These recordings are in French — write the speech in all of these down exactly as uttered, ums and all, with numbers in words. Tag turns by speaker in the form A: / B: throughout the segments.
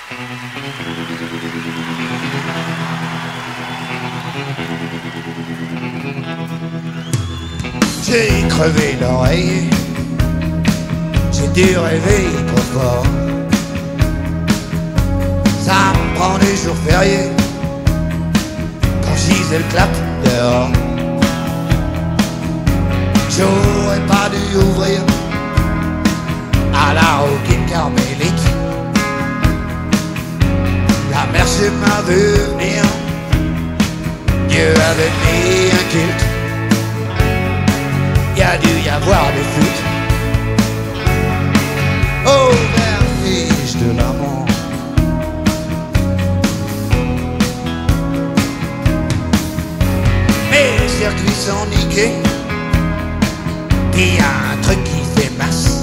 A: J'ai crevé l'oreille, j'ai dû rêver trop fort. Ça me prend des jours fériés quand Gisèle clappe dehors. J'aurais pas dû ouvrir à la roquine carmélite. La merci m'a vu venir, Dieu avait mis un culte. Il y a dû y avoir des foot au vertige de l'amour. Mes circuits sont niqués, pis y a un truc qui fait masse.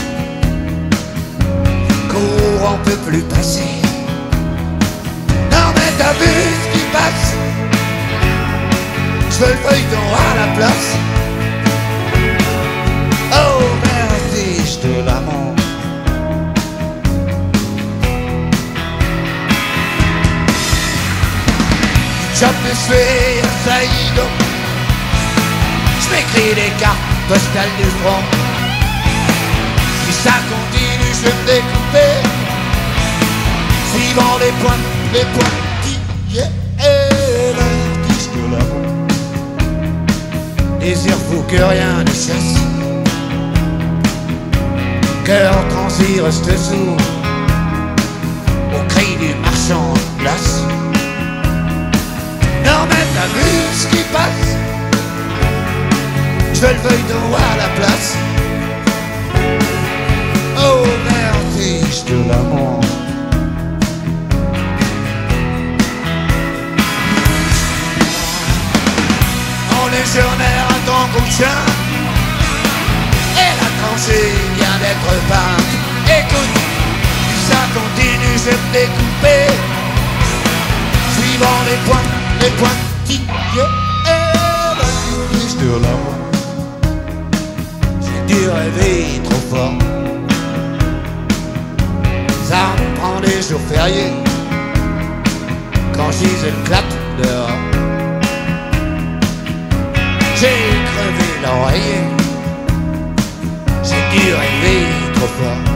A: Courant peut plus passer. Non mais t'as vu ce qui passe? J'veux le feuilleton à la place. Au vertige de l'amour. J'aime les fais Saïdo. J'm'écris des cartes postales du front. Si ça continue, je vais me découper suivant les points, les pointillés et vertige de l'amour. Désir fou que rien ne chasse. Cœur transi reste sourd au cri du marchand de glace. Non mais t'as vu ce qui passe? J'veux le feuilleton à la place. Au vertige de l'amour. Mon légionnaire attend qu'on chien. Et la tranchée vient d'être peinte. Écoute, si ça continue, je vais me découper suivant les points, les pointillés et vertige de l'amour. J'ai dû rêver trop fort. Ça me prend des jours fériés quand Gisèle clappe dehors. J'ai crevé l'oreiller, j'ai dû rêver trop fort.